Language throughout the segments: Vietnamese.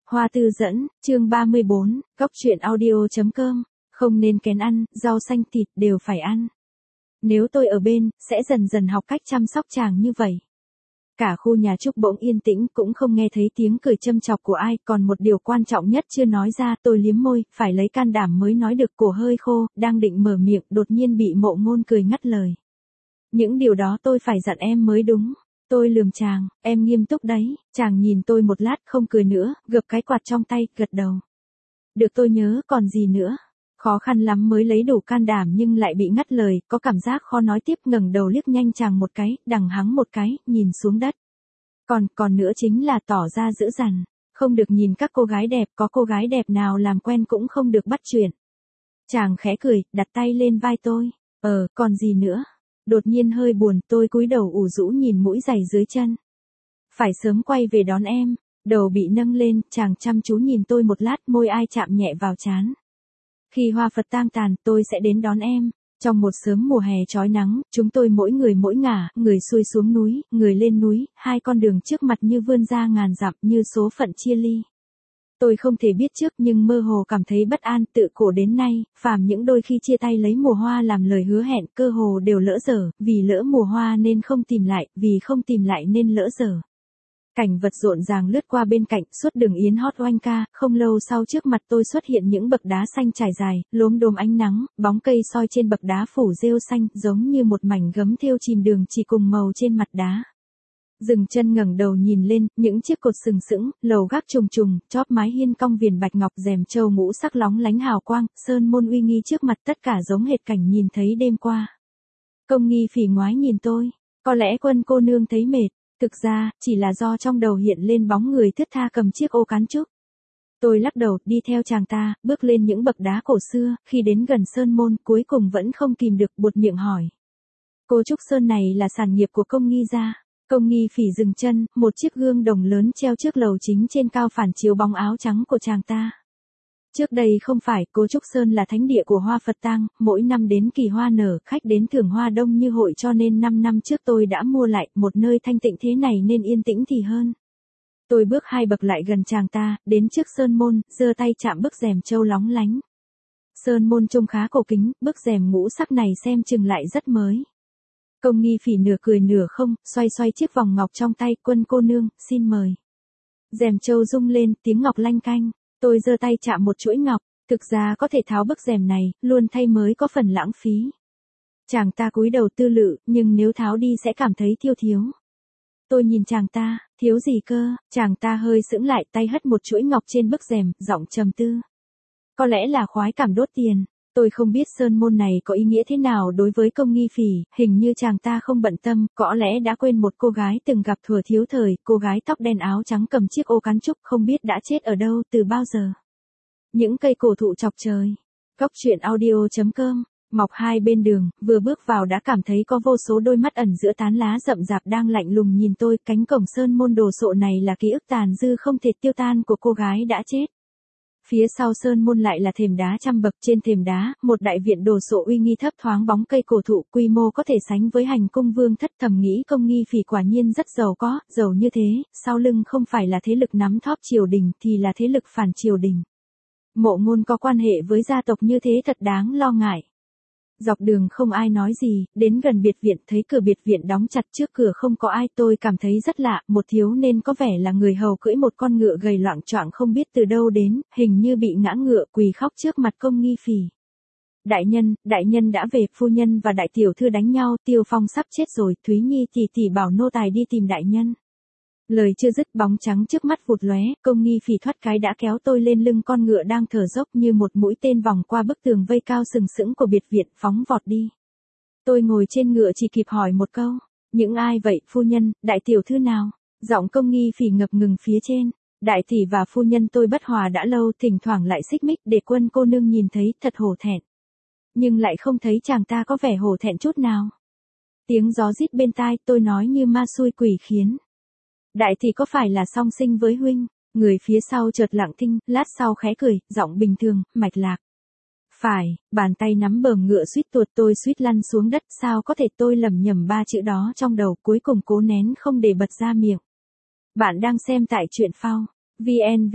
Hoa Tư Dẫn, chương 34, Góc truyện audio.com, không nên kén ăn, rau xanh thịt đều phải ăn. Nếu tôi ở bên, sẽ dần dần học cách chăm sóc chàng như vậy. Cả khu nhà Trúc bỗng yên tĩnh, cũng không nghe thấy tiếng cười châm chọc của ai, còn một điều quan trọng nhất chưa nói ra, tôi liếm môi, phải lấy can đảm mới nói được, cổ hơi khô, đang định mở miệng, đột nhiên bị Mộ Ngôn cười ngắt lời. Những điều đó tôi phải dặn em mới đúng. Tôi lườm chàng, em nghiêm túc đấy. Chàng nhìn tôi một lát không cười nữa, gập cái quạt trong tay, gật đầu. Được, tôi nhớ, còn gì nữa. Khó khăn lắm mới lấy đủ can đảm nhưng lại bị ngắt lời, có cảm giác khó nói tiếp, ngẩng đầu liếc nhanh chàng một cái, đằng hắng một cái, nhìn xuống đất. Còn nữa chính là tỏ ra dữ dằn, không được nhìn các cô gái đẹp, có cô gái đẹp nào làm quen cũng không được bắt chuyện. Chàng khẽ cười, đặt tay lên vai tôi. Còn gì nữa. Đột nhiên hơi buồn, tôi cúi đầu ủ rũ nhìn mũi giày dưới chân. Phải sớm quay về đón em. Đầu bị nâng lên, chàng chăm chú nhìn tôi một lát, môi ai chạm nhẹ vào trán. Khi hoa Phật tang tàn, tôi sẽ đến đón em. Trong một sớm mùa hè chói nắng, chúng tôi mỗi người mỗi ngả, người xuôi xuống núi, người lên núi, hai con đường trước mặt như vươn ra ngàn dặm, như số phận chia ly. Tôi không thể biết trước nhưng mơ hồ cảm thấy bất an, tự cổ đến nay, phàm những đôi khi chia tay lấy mùa hoa làm lời hứa hẹn, cơ hồ đều lỡ dở, vì lỡ mùa hoa nên không tìm lại, vì không tìm lại nên lỡ dở. Cảnh vật rộn ràng lướt qua bên cạnh, suốt đường yến hót oanh ca, không lâu sau trước mặt tôi xuất hiện những bậc đá xanh trải dài, lốm đốm ánh nắng, bóng cây soi trên bậc đá phủ rêu xanh, giống như một mảnh gấm thêu chìm đường chỉ cùng màu trên mặt đá. Dừng chân ngẩng đầu nhìn lên, những chiếc cột sừng sững, lầu gác trùng trùng, chóp mái hiên cong viền bạch ngọc, rèm châu ngũ sắc lóng lánh hào quang, sơn môn uy nghi trước mặt, tất cả giống hệt cảnh nhìn thấy đêm qua. Công Nghi Phỉ ngoái nhìn tôi, có lẽ Quân cô nương thấy mệt, thực ra, chỉ là do trong đầu hiện lên bóng người thướt tha cầm chiếc ô cán trúc. Tôi lắc đầu, đi theo chàng ta, bước lên những bậc đá cổ xưa, khi đến gần sơn môn, cuối cùng vẫn không kìm được, buột miệng hỏi. Cô trúc sơn này là sản nghiệp của Công Nghi gia. Công Nghi Phỉ dừng chân, một chiếc gương đồng lớn treo trước lầu chính trên cao phản chiếu bóng áo trắng của chàng ta. Trước đây không phải, Cô Trúc Sơn là thánh địa của hoa Phật tang, mỗi năm đến kỳ hoa nở, khách đến thưởng hoa đông như hội, cho nên 5 năm trước tôi đã mua lại, một nơi thanh tịnh thế này nên yên tĩnh thì hơn. Tôi bước 2 bậc lại gần chàng ta, đến trước sơn môn, giơ tay chạm bức rèm châu lóng lánh. Sơn môn trông khá cổ kính, bức rèm ngũ sắc này xem chừng lại rất mới. Công Nghi Phỉ nửa cười nửa không, xoay xoay chiếc vòng ngọc trong tay, Quân cô nương, xin mời. Rèm châu rung lên, tiếng ngọc lanh canh, tôi giơ tay chạm một chuỗi ngọc, thực ra có thể tháo bức rèm này, luôn thay mới có phần lãng phí. Chàng ta cúi đầu tư lự, nhưng nếu tháo đi sẽ cảm thấy thiếu. Tôi nhìn chàng ta, thiếu gì cơ, chàng ta hơi sững lại, tay hất một chuỗi ngọc trên bức rèm, giọng trầm tư. Có lẽ là khoái cảm đốt tiền. Tôi không biết sơn môn này có ý nghĩa thế nào đối với Công Nghi Phỉ, hình như chàng ta không bận tâm, có lẽ đã quên một cô gái từng gặp thuở thiếu thời, cô gái tóc đen áo trắng cầm chiếc ô cán trúc, không biết đã chết ở đâu, từ bao giờ. Những cây cổ thụ chọc trời. Góc truyện audio.com, mọc hai bên đường, vừa bước vào đã cảm thấy có vô số đôi mắt ẩn giữa tán lá rậm rạp đang lạnh lùng nhìn tôi, cánh cổng sơn môn đồ sộ này là ký ức tàn dư không thể tiêu tan của cô gái đã chết. Phía sau sơn môn lại là thềm đá trăm bậc, trên thềm đá, một đại viện đồ sộ uy nghi thấp thoáng bóng cây cổ thụ, quy mô có thể sánh với hành cung vương thất, thầm nghĩ Công Nghi Phỉ quả nhiên rất giàu có, giàu như thế, sau lưng không phải là thế lực nắm thóp triều đình thì là thế lực phản triều đình. Mộ Ngôn có quan hệ với gia tộc như thế thật đáng lo ngại. Dọc đường không ai nói gì, đến gần biệt viện thấy cửa biệt viện đóng chặt, trước cửa không có ai, tôi cảm thấy rất lạ, một thiếu niên có vẻ là người hầu cưỡi một con ngựa gầy loạng choạng không biết từ đâu đến, hình như bị ngã ngựa, quỳ khóc trước mặt Công Nghi Phỉ. Đại nhân đã về, phu nhân và đại tiểu thư đánh nhau, Tiêu Phong sắp chết rồi, Thúy Nhi tỷ bảo nô tài đi tìm đại nhân. Lời chưa dứt, bóng trắng trước mắt vụt lóe, Công Nghi Phỉ thoát cái đã kéo tôi lên lưng con ngựa đang thở dốc, như một mũi tên vòng qua bức tường vây cao sừng sững của biệt viện, phóng vọt đi. Tôi ngồi trên ngựa chỉ kịp hỏi một câu, những ai vậy, phu nhân, đại tiểu thư nào? Giọng Công Nghi Phỉ ngập ngừng phía trên. Đại tỷ và phu nhân tôi bất hòa đã lâu, thỉnh thoảng lại xích mích, để Quân cô nương nhìn thấy, thật hổ thẹn. Nhưng lại không thấy chàng ta có vẻ hổ thẹn chút nào. Tiếng gió rít bên tai, tôi nói như ma xui quỷ khiến. Đại tỷ có phải là song sinh với huynh? Người phía sau chợt lặng thinh, lát sau khẽ cười, giọng bình thường, mạch lạc. Phải, bàn tay nắm bờm ngựa suýt tuột, tôi suýt lăn xuống đất, sao có thể, tôi lẩm nhẩm 3 chữ đó trong đầu, cuối cùng cố nén không để bật ra miệng. Bạn đang xem tại truyện phao. VN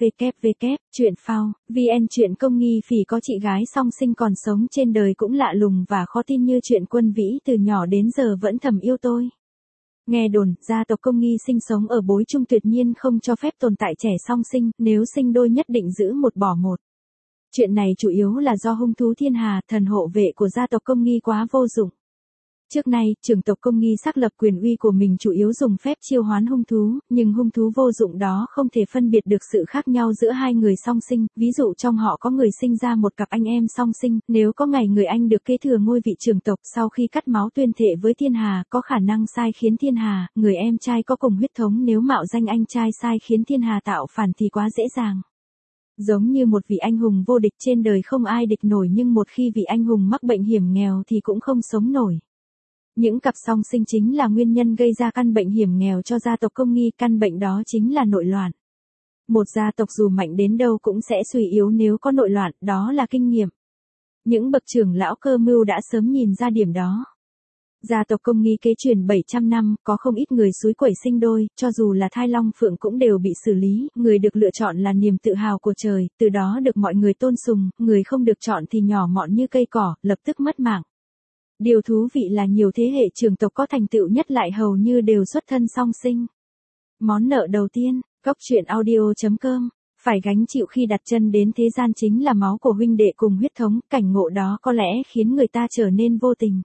www. Chuyện phao, VN chuyện công nghi phỉ có chị gái song sinh còn sống trên đời cũng lạ lùng và khó tin như chuyện Quân Vĩ từ nhỏ đến giờ vẫn thầm yêu tôi. Nghe đồn, gia tộc Công Nghi sinh sống ở Bối Trung tuyệt nhiên không cho phép tồn tại trẻ song sinh, nếu sinh đôi nhất định giữ một bỏ một. Chuyện này chủ yếu là do hung thú thiên hà, thần hộ vệ của gia tộc Công Nghi quá vô dụng. Trước nay, trưởng tộc Công Nghi xác lập quyền uy của mình chủ yếu dùng phép chiêu hoán hung thú, nhưng hung thú vô dụng đó không thể phân biệt được sự khác nhau giữa hai người song sinh, ví dụ trong họ có người sinh ra một cặp anh em song sinh, nếu có ngày người anh được kế thừa ngôi vị trưởng tộc sau khi cắt máu tuyên thệ với thiên hà, có khả năng sai khiến thiên hà, người em trai có cùng huyết thống nếu mạo danh anh trai sai khiến thiên hà tạo phản thì quá dễ dàng. Giống như một vị anh hùng vô địch trên đời không ai địch nổi nhưng một khi vị anh hùng mắc bệnh hiểm nghèo thì cũng không sống nổi. Những cặp song sinh chính là nguyên nhân gây ra căn bệnh hiểm nghèo cho gia tộc Công Nghi, căn bệnh đó chính là nội loạn. Một gia tộc dù mạnh đến đâu cũng sẽ suy yếu nếu có nội loạn, đó là kinh nghiệm. Những bậc trưởng lão cơ mưu đã sớm nhìn ra điểm đó. Gia tộc Công Nghi kế truyền 700 năm, có không ít người xúi quẩy sinh đôi, cho dù là thai long phượng cũng đều bị xử lý, người được lựa chọn là niềm tự hào của trời, từ đó được mọi người tôn sùng, người không được chọn thì nhỏ mọn như cây cỏ, lập tức mất mạng. Điều thú vị là nhiều thế hệ trưởng tộc có thành tựu nhất lại hầu như đều xuất thân song sinh. Món nợ đầu tiên, Cóc Truyện Audio.com, phải gánh chịu khi đặt chân đến thế gian chính là máu của huynh đệ cùng huyết thống, cảnh ngộ đó có lẽ khiến người ta trở nên vô tình.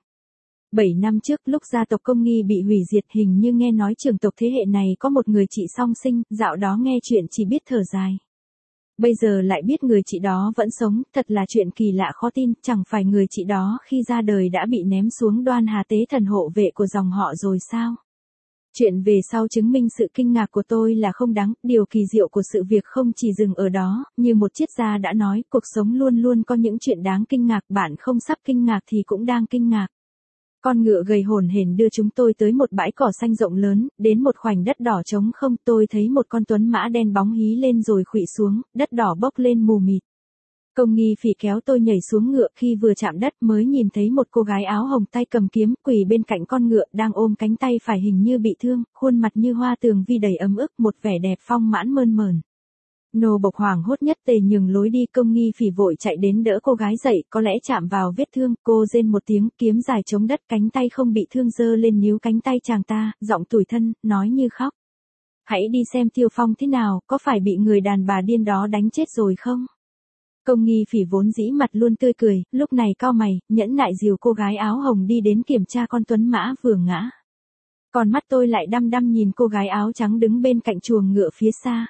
7 năm trước lúc gia tộc Công Nghi bị hủy diệt hình như nghe nói trưởng tộc thế hệ này có một người chị song sinh, dạo đó nghe chuyện chỉ biết thở dài. Bây giờ lại biết người chị đó vẫn sống, thật là chuyện kỳ lạ khó tin, chẳng phải người chị đó khi ra đời đã bị ném xuống Đoan Hà Tế thần hộ vệ của dòng họ rồi sao? Chuyện về sau chứng minh sự kinh ngạc của tôi là không đáng, điều kỳ diệu của sự việc không chỉ dừng ở đó, như một triết gia đã nói, cuộc sống luôn luôn có những chuyện đáng kinh ngạc, bạn không sắp kinh ngạc thì cũng đang kinh ngạc. Con ngựa gầy hổn hển đưa chúng tôi tới một bãi cỏ xanh rộng lớn, đến một khoảnh đất đỏ trống không, tôi thấy một con tuấn mã đen bóng hí lên rồi khuỵu xuống, đất đỏ bốc lên mù mịt. Công Nghi phỉ kéo tôi nhảy xuống ngựa, khi vừa chạm đất mới nhìn thấy một cô gái áo hồng tay cầm kiếm quỳ bên cạnh con ngựa đang ôm cánh tay phải hình như bị thương, khuôn mặt như hoa tường vi đầy ấm ức, một vẻ đẹp phong mãn mơn mởn. Nô bộc hoảng hốt nhất tề nhường lối đi, Công Nghi phỉ vội chạy đến đỡ cô gái dậy, có lẽ chạm vào vết thương, cô rên một tiếng, kiếm dài chống đất, cánh tay không bị thương giơ lên níu cánh tay chàng ta, giọng tủi thân, nói như khóc. Hãy đi xem Tiêu Phong thế nào, có phải bị người đàn bà điên đó đánh chết rồi không? Công Nghi phỉ vốn dĩ mặt luôn tươi cười, lúc này cau mày, nhẫn nại dìu cô gái áo hồng đi đến kiểm tra con tuấn mã vừa ngã. Còn mắt tôi lại đăm đăm nhìn cô gái áo trắng đứng bên cạnh chuồng ngựa phía xa.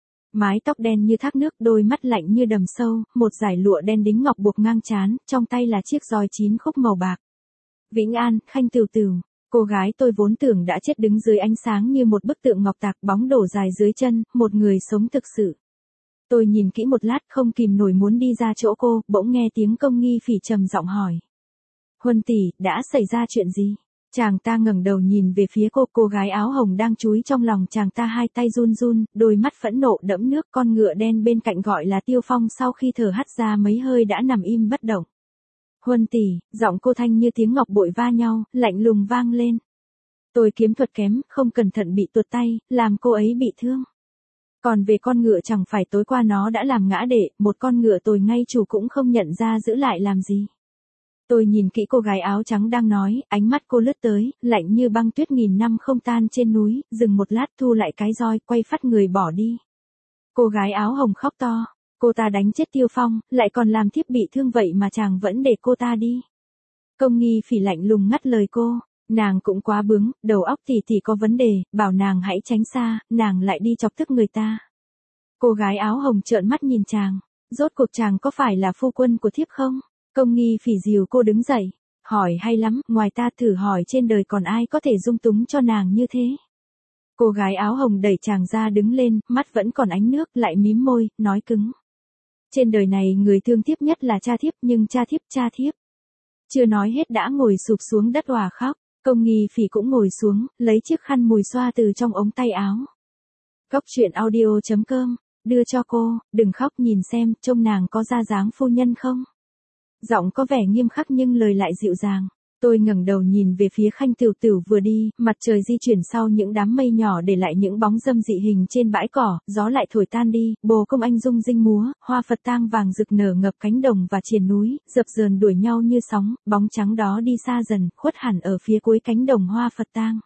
Mái tóc đen như thác nước, đôi mắt lạnh như đầm sâu, một dải lụa đen đính ngọc buộc ngang trán, trong tay là chiếc roi 9 khúc màu bạc. Vĩnh An, Khanh Tửu Tửu. Cô gái tôi vốn tưởng đã chết đứng dưới ánh sáng như một bức tượng ngọc tạc, bóng đổ dài dưới chân, một người sống thực sự. Tôi nhìn kỹ một lát không kìm nổi muốn đi ra chỗ cô, bỗng nghe tiếng Công Nghi phỉ trầm giọng hỏi. Huân tỷ, đã xảy ra chuyện gì? Chàng ta ngẩng đầu nhìn về phía cô gái áo hồng đang chúi trong lòng chàng ta, hai tay run run, đôi mắt phẫn nộ đẫm nước, con ngựa đen bên cạnh gọi là Tiêu Phong sau khi thở hắt ra mấy hơi đã nằm im bất động. Huân tỷ, giọng cô thanh như tiếng ngọc bội va nhau, lạnh lùng vang lên. Tôi kiếm thuật kém, không cẩn thận bị tuột tay, làm cô ấy bị thương. Còn về con ngựa chẳng phải tối qua nó đã làm ngã để, một con ngựa tôi ngay chủ cũng không nhận ra giữ lại làm gì. Tôi nhìn kỹ cô gái áo trắng đang nói, ánh mắt cô lướt tới, lạnh như băng tuyết nghìn năm không tan trên núi, dừng một lát thu lại cái roi, quay phắt người bỏ đi. Cô gái áo hồng khóc to, cô ta đánh chết Tiêu Phong, lại còn làm thiếp bị thương vậy mà chàng vẫn để cô ta đi. Công Nghi phỉ lạnh lùng ngắt lời cô, nàng cũng quá bướng, đầu óc thì có vấn đề, bảo nàng hãy tránh xa, nàng lại đi chọc tức người ta. Cô gái áo hồng trợn mắt nhìn chàng, rốt cuộc chàng có phải là phu quân của thiếp không? Công Nghi phỉ dìu cô đứng dậy, hỏi hay lắm, ngoài ta thử hỏi trên đời còn ai có thể dung túng cho nàng như thế. Cô gái áo hồng đẩy chàng ra đứng lên, mắt vẫn còn ánh nước, lại mím môi, nói cứng. Trên đời này người thương thiếp nhất là cha thiếp, nhưng cha thiếp. Chưa nói hết đã ngồi sụp xuống đất òa khóc, Công Nghi phỉ cũng ngồi xuống, lấy chiếc khăn mùi xoa từ trong ống tay áo. Cóc Truyện Audio.com, đưa cho cô, đừng khóc, nhìn xem, trông nàng có ra dáng phu nhân không? Giọng có vẻ nghiêm khắc nhưng lời lại dịu dàng. Tôi ngẩng đầu nhìn về phía Khanh Tửu Tửu vừa đi, mặt trời di chuyển sau những đám mây nhỏ để lại những bóng râm dị hình trên bãi cỏ, gió lại thổi tan đi, bồ công anh rung rinh múa, hoa Phật tang vàng rực nở ngập cánh đồng và triền núi, dập dờn đuổi nhau như sóng, bóng trắng đó đi xa dần, khuất hẳn ở phía cuối cánh đồng hoa Phật tang.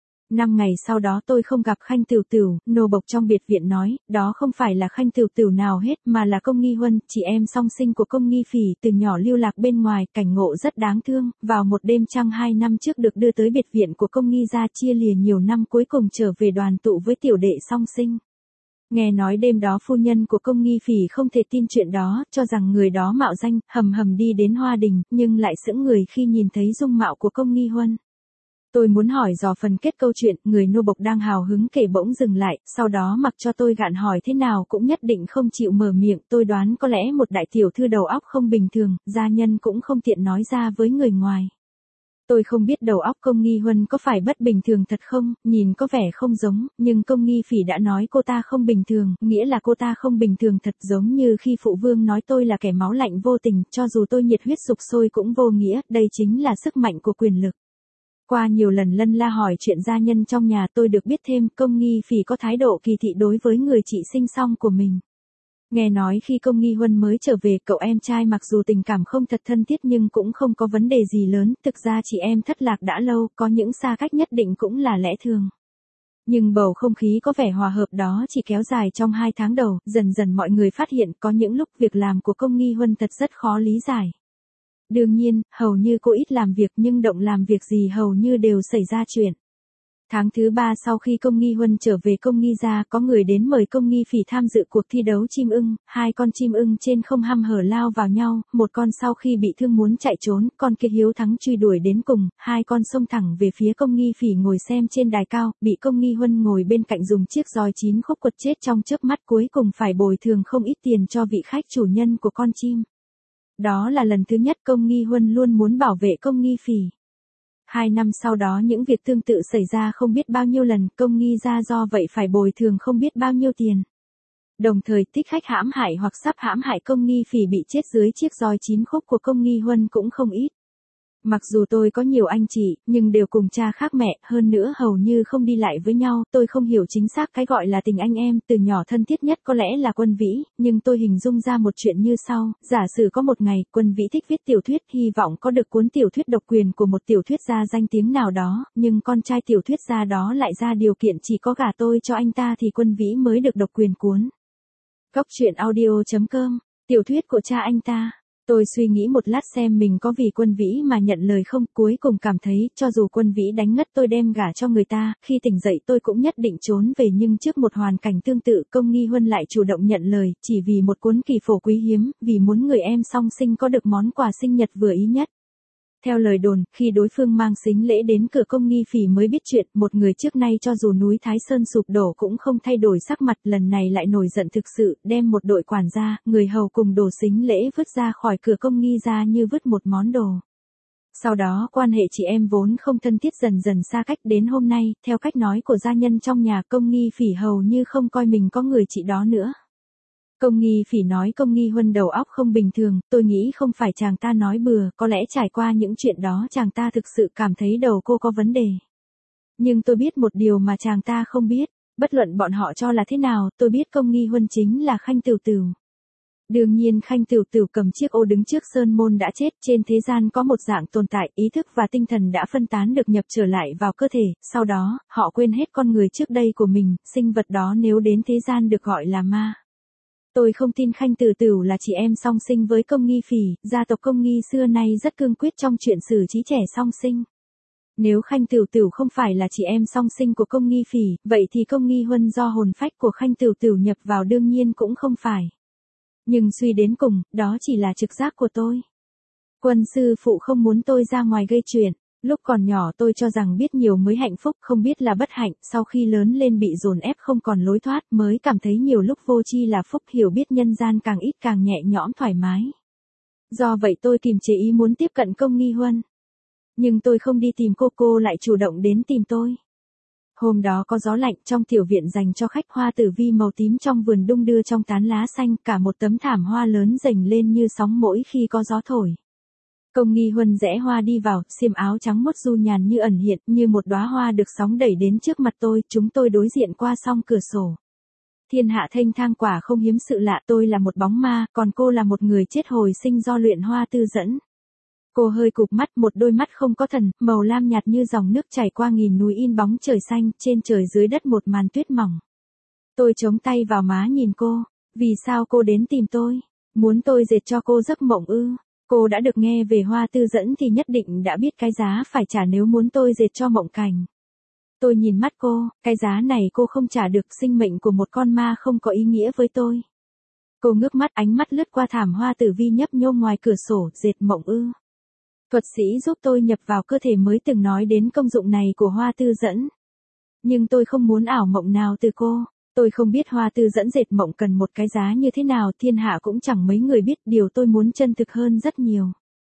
5 ngày sau đó tôi không gặp Khanh Tửu Tửu, nô bộc trong biệt viện nói, đó không phải là Khanh Tửu Tửu nào hết mà là Công Nghi Huân, chị em song sinh của Công Nghi Phỉ từ nhỏ lưu lạc bên ngoài, cảnh ngộ rất đáng thương, vào một đêm trăng 2 năm trước được đưa tới biệt viện của Công Nghi gia chia lìa nhiều năm cuối cùng trở về đoàn tụ với tiểu đệ song sinh. Nghe nói đêm đó phu nhân của Công Nghi Phỉ không thể tin chuyện đó, cho rằng người đó mạo danh, hầm hầm đi đến Hoa Đình, nhưng lại sững người khi nhìn thấy dung mạo của Công Nghi Huân. Tôi muốn hỏi dò phần kết câu chuyện, người nô bộc đang hào hứng kể bỗng dừng lại, sau đó mặc cho tôi gạn hỏi thế nào cũng nhất định không chịu mở miệng, tôi đoán có lẽ một đại tiểu thư đầu óc không bình thường, gia nhân cũng không tiện nói ra với người ngoài. Tôi không biết đầu óc Công Nghi Huân có phải bất bình thường thật không, nhìn có vẻ không giống, nhưng Công Nghi Phỉ đã nói cô ta không bình thường, nghĩa là cô ta không bình thường thật, giống như khi phụ vương nói tôi là kẻ máu lạnh vô tình, cho dù tôi nhiệt huyết sục sôi cũng vô nghĩa, đây chính là sức mạnh của quyền lực. Qua nhiều lần lân la hỏi chuyện gia nhân trong nhà tôi được biết thêm Công Nghi Phỉ có thái độ kỳ thị đối với người chị sinh xong của mình. Nghe nói khi Công Nghi Huân mới trở về cậu em trai mặc dù tình cảm không thật thân thiết nhưng cũng không có vấn đề gì lớn, thực ra chị em thất lạc đã lâu, có những xa cách nhất định cũng là lẽ thường. Nhưng bầu không khí có vẻ hòa hợp đó chỉ kéo dài trong 2 tháng đầu, dần dần mọi người phát hiện có những lúc việc làm của Công Nghi Huân thật rất khó lý giải. Đương nhiên, hầu như cô ít làm việc nhưng động làm việc gì hầu như đều xảy ra chuyện. Tháng thứ 3 sau khi Công Nghi Huân trở về Công Nghi gia có người đến mời Công Nghi Phỉ tham dự cuộc thi đấu chim ưng, 2 con chim ưng trên không hăm hở lao vào nhau, một con sau khi bị thương muốn chạy trốn, con kia hiếu thắng truy đuổi đến cùng, 2 con xông thẳng về phía Công Nghi Phỉ ngồi xem trên đài cao, bị Công Nghi Huân ngồi bên cạnh dùng chiếc roi 9 khúc quật chết trong chớp mắt, cuối cùng phải bồi thường không ít tiền cho vị khách chủ nhân của con chim. Đó là lần thứ nhất Công Nghi Huân luôn muốn bảo vệ Công Nghi Phỉ. 2 năm sau đó những việc tương tự xảy ra không biết bao nhiêu lần, Công Nghi gia do vậy phải bồi thường không biết bao nhiêu tiền. Đồng thời thích khách hãm hại hoặc sắp hãm hại Công Nghi Phỉ bị chết dưới chiếc roi 9 khúc của Công Nghi Huân cũng không ít. Mặc dù tôi có nhiều anh chị, nhưng đều cùng cha khác mẹ, hơn nữa hầu như không đi lại với nhau, tôi không hiểu chính xác cái gọi là tình anh em, từ nhỏ thân thiết nhất có lẽ là Quân Vĩ, nhưng tôi hình dung ra một chuyện như sau, giả sử có một ngày, Quân Vĩ thích viết tiểu thuyết, hy vọng có được cuốn tiểu thuyết độc quyền của một tiểu thuyết gia danh tiếng nào đó, nhưng con trai tiểu thuyết gia đó lại ra điều kiện chỉ có gả tôi cho anh ta thì Quân Vĩ mới được độc quyền cuốn. Góc truyện audio.com, tiểu thuyết của cha anh ta. Tôi suy nghĩ một lát xem mình có vì Quân Vĩ mà nhận lời không, cuối cùng cảm thấy, cho dù Quân Vĩ đánh ngất tôi đem gả cho người ta, khi tỉnh dậy tôi cũng nhất định trốn về, nhưng trước một hoàn cảnh tương tự Công Nghi Huân lại chủ động nhận lời, chỉ vì một cuốn kỳ phổ quý hiếm, vì muốn người em song sinh có được món quà sinh nhật vừa ý nhất. Theo lời đồn, khi đối phương mang sính lễ đến cửa Công Nghi Phỉ mới biết chuyện, một người trước nay cho dù núi Thái Sơn sụp đổ cũng không thay đổi sắc mặt, lần này lại nổi giận thực sự, đem một đội quản gia, người hầu cùng đồ sính lễ vứt ra khỏi cửa Công Nghi gia như vứt một món đồ. Sau đó quan hệ chị em vốn không thân thiết dần dần xa cách, đến hôm nay, theo cách nói của gia nhân trong nhà, Công Nghi Phỉ hầu như không coi mình có người chị đó nữa. Công Nghi Phỉ nói Công Nghi Huân đầu óc không bình thường, tôi nghĩ không phải chàng ta nói bừa, có lẽ trải qua những chuyện đó chàng ta thực sự cảm thấy đầu cô có vấn đề. Nhưng tôi biết một điều mà chàng ta không biết, bất luận bọn họ cho là thế nào, tôi biết Công Nghi Huân chính là Khanh Tửu Tửu. Đương nhiên Khanh Tửu Tửu cầm chiếc ô đứng trước sơn môn đã chết, trên thế gian có một dạng tồn tại, ý thức và tinh thần đã phân tán được nhập trở lại vào cơ thể, sau đó, họ quên hết con người trước đây của mình, sinh vật đó nếu đến thế gian được gọi là ma. Tôi không tin Khanh Tửu Tửu là chị em song sinh với Công Nghi Phỉ, gia tộc Công Nghi xưa nay rất cương quyết trong chuyện xử trí trẻ song sinh. Nếu Khanh Tửu Tửu không phải là chị em song sinh của Công Nghi Phỉ, vậy thì Công Nghi Huân do hồn phách của Khanh Tửu Tửu nhập vào đương nhiên cũng không phải. Nhưng suy đến cùng, đó chỉ là trực giác của tôi. Quân sư phụ không muốn tôi ra ngoài gây chuyện. Lúc còn nhỏ tôi cho rằng biết nhiều mới hạnh phúc, không biết là bất hạnh, sau khi lớn lên bị dồn ép không còn lối thoát mới cảm thấy nhiều lúc vô tri là phúc, hiểu biết nhân gian càng ít càng nhẹ nhõm thoải mái. Do vậy tôi kiềm chế ý muốn tiếp cận Công Nghi Huân. Nhưng tôi không đi tìm cô lại chủ động đến tìm tôi. Hôm đó có gió lạnh, trong tiểu viện dành cho khách, hoa tử vi màu tím trong vườn đung đưa trong tán lá xanh, cả một tấm thảm hoa lớn rành lên như sóng mỗi khi có gió thổi. Công Nghi Huân rẽ hoa đi vào, xiêm áo trắng mốt du nhàn như ẩn hiện, như một đóa hoa được sóng đẩy đến trước mặt tôi, chúng tôi đối diện qua song cửa sổ. Thiên hạ thênh thang quả không hiếm sự lạ, tôi là một bóng ma, còn cô là một người chết hồi sinh do luyện hoa tư dẫn. Cô hơi cụp mắt, một đôi mắt không có thần, màu lam nhạt như dòng nước chảy qua nghìn núi in bóng trời xanh, trên trời dưới đất một màn tuyết mỏng. Tôi chống tay vào má nhìn cô, vì sao cô đến tìm tôi? Muốn tôi dệt cho cô giấc mộng ư? Cô đã được nghe về hoa tư dẫn thì nhất định đã biết cái giá phải trả nếu muốn tôi dệt cho mộng cảnh. Tôi nhìn mắt cô, cái giá này cô không trả được, sinh mệnh của một con ma không có ý nghĩa với tôi. Cô ngước mắt, ánh mắt lướt qua thảm hoa tử vi nhấp nhô ngoài cửa sổ, dệt mộng ư? Thuật sĩ giúp tôi nhập vào cơ thể mới từng nói đến công dụng này của hoa tư dẫn. Nhưng tôi không muốn ảo mộng nào từ cô. Tôi không biết hoa tư dẫn dệt mộng cần một cái giá như thế nào, thiên hạ cũng chẳng mấy người biết, điều tôi muốn chân thực hơn rất nhiều.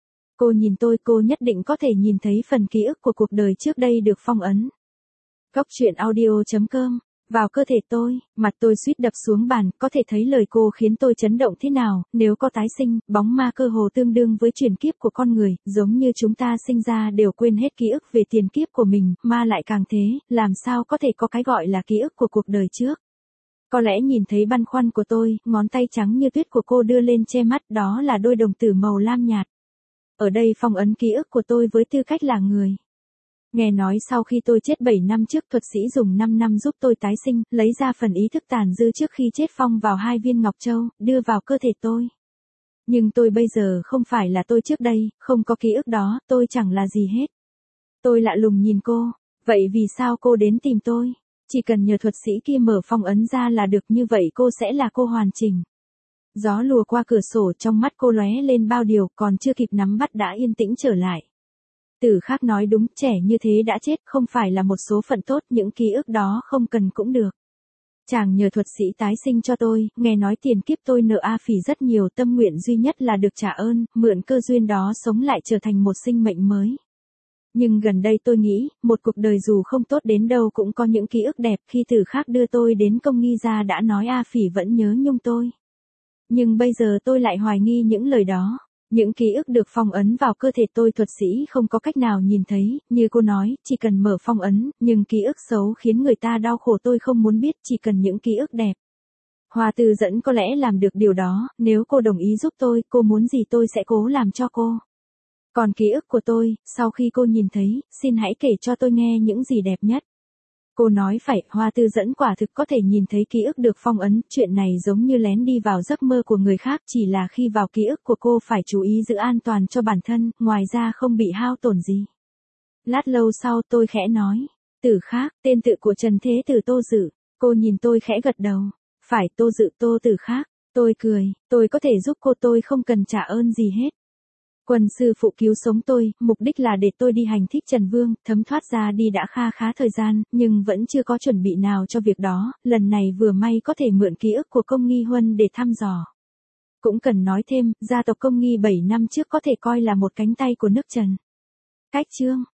Cô nhìn tôi, cô nhất định có thể nhìn thấy phần ký ức của cuộc đời trước đây được phong ấn. Góc truyện audio.com. Vào cơ thể tôi, mặt tôi suýt đập xuống bàn, có thể thấy lời cô khiến tôi chấn động thế nào, nếu có tái sinh, bóng ma cơ hồ tương đương với chuyển kiếp của con người, giống như chúng ta sinh ra đều quên hết ký ức về tiền kiếp của mình, ma lại càng thế, làm sao có thể có cái gọi là ký ức của cuộc đời trước. Có lẽ nhìn thấy băn khoăn của tôi, ngón tay trắng như tuyết của cô đưa lên che mắt, đó là đôi đồng tử màu lam nhạt. Ở đây phong ấn ký ức của tôi với tư cách là người. Nghe nói sau khi tôi chết 7 năm trước, thuật sĩ dùng 5 năm giúp tôi tái sinh, lấy ra phần ý thức tàn dư trước khi chết phong vào 2 viên ngọc châu, đưa vào cơ thể tôi. Nhưng tôi bây giờ không phải là tôi trước đây, không có ký ức đó, tôi chẳng là gì hết. Tôi lạ lùng nhìn cô, vậy vì sao cô đến tìm tôi? Chỉ cần nhờ thuật sĩ kia mở phong ấn ra là được, như vậy cô sẽ là cô hoàn chỉnh. Gió lùa qua cửa sổ, trong mắt cô lóe lên bao điều, còn chưa kịp nắm bắt đã yên tĩnh trở lại. Tử Khắc nói đúng, trẻ như thế đã chết, không phải là một số phận tốt, những ký ức đó không cần cũng được. Chàng nhờ thuật sĩ tái sinh cho tôi, nghe nói tiền kiếp tôi nợ A Phỉ rất nhiều, tâm nguyện duy nhất là được trả ơn, mượn cơ duyên đó sống lại trở thành một sinh mệnh mới. Nhưng gần đây tôi nghĩ, một cuộc đời dù không tốt đến đâu cũng có những ký ức đẹp, khi Tử Khắc đưa tôi đến Công Nghi gia đã nói A Phỉ vẫn nhớ nhung tôi. Nhưng bây giờ tôi lại hoài nghi những lời đó. Những ký ức được phong ấn vào cơ thể tôi, thuật sĩ không có cách nào nhìn thấy, như cô nói, chỉ cần mở phong ấn, nhưng ký ức xấu khiến người ta đau khổ tôi không muốn biết, chỉ cần những ký ức đẹp. Hoa tư dẫn có lẽ làm được điều đó, nếu cô đồng ý giúp tôi, cô muốn gì tôi sẽ cố làm cho cô. Còn ký ức của tôi, sau khi cô nhìn thấy, xin hãy kể cho tôi nghe những gì đẹp nhất. Cô nói phải, hoa tư dẫn quả thực có thể nhìn thấy ký ức được phong ấn, chuyện này giống như lén đi vào giấc mơ của người khác, chỉ là khi vào ký ức của cô phải chú ý giữ an toàn cho bản thân, ngoài ra không bị hao tổn gì. Lát lâu sau tôi khẽ nói, Tử Khắc, tên tự của Trần Thế Tử Tô Dự. Cô nhìn tôi khẽ gật đầu, phải, Tô Dự, Tô Tử Khắc. Tôi cười, tôi có thể giúp cô, tôi không cần trả ơn gì hết. Quân sư phụ cứu sống tôi, mục đích là để tôi đi hành thích Trần Vương, thấm thoát ra đi đã khá thời gian, nhưng vẫn chưa có chuẩn bị nào cho việc đó, lần này vừa may có thể mượn ký ức của Công Nghi Huân để thăm dò. Cũng cần nói thêm, gia tộc Công Nghi 7 năm trước có thể coi là một cánh tay của nước Trần. Cách chương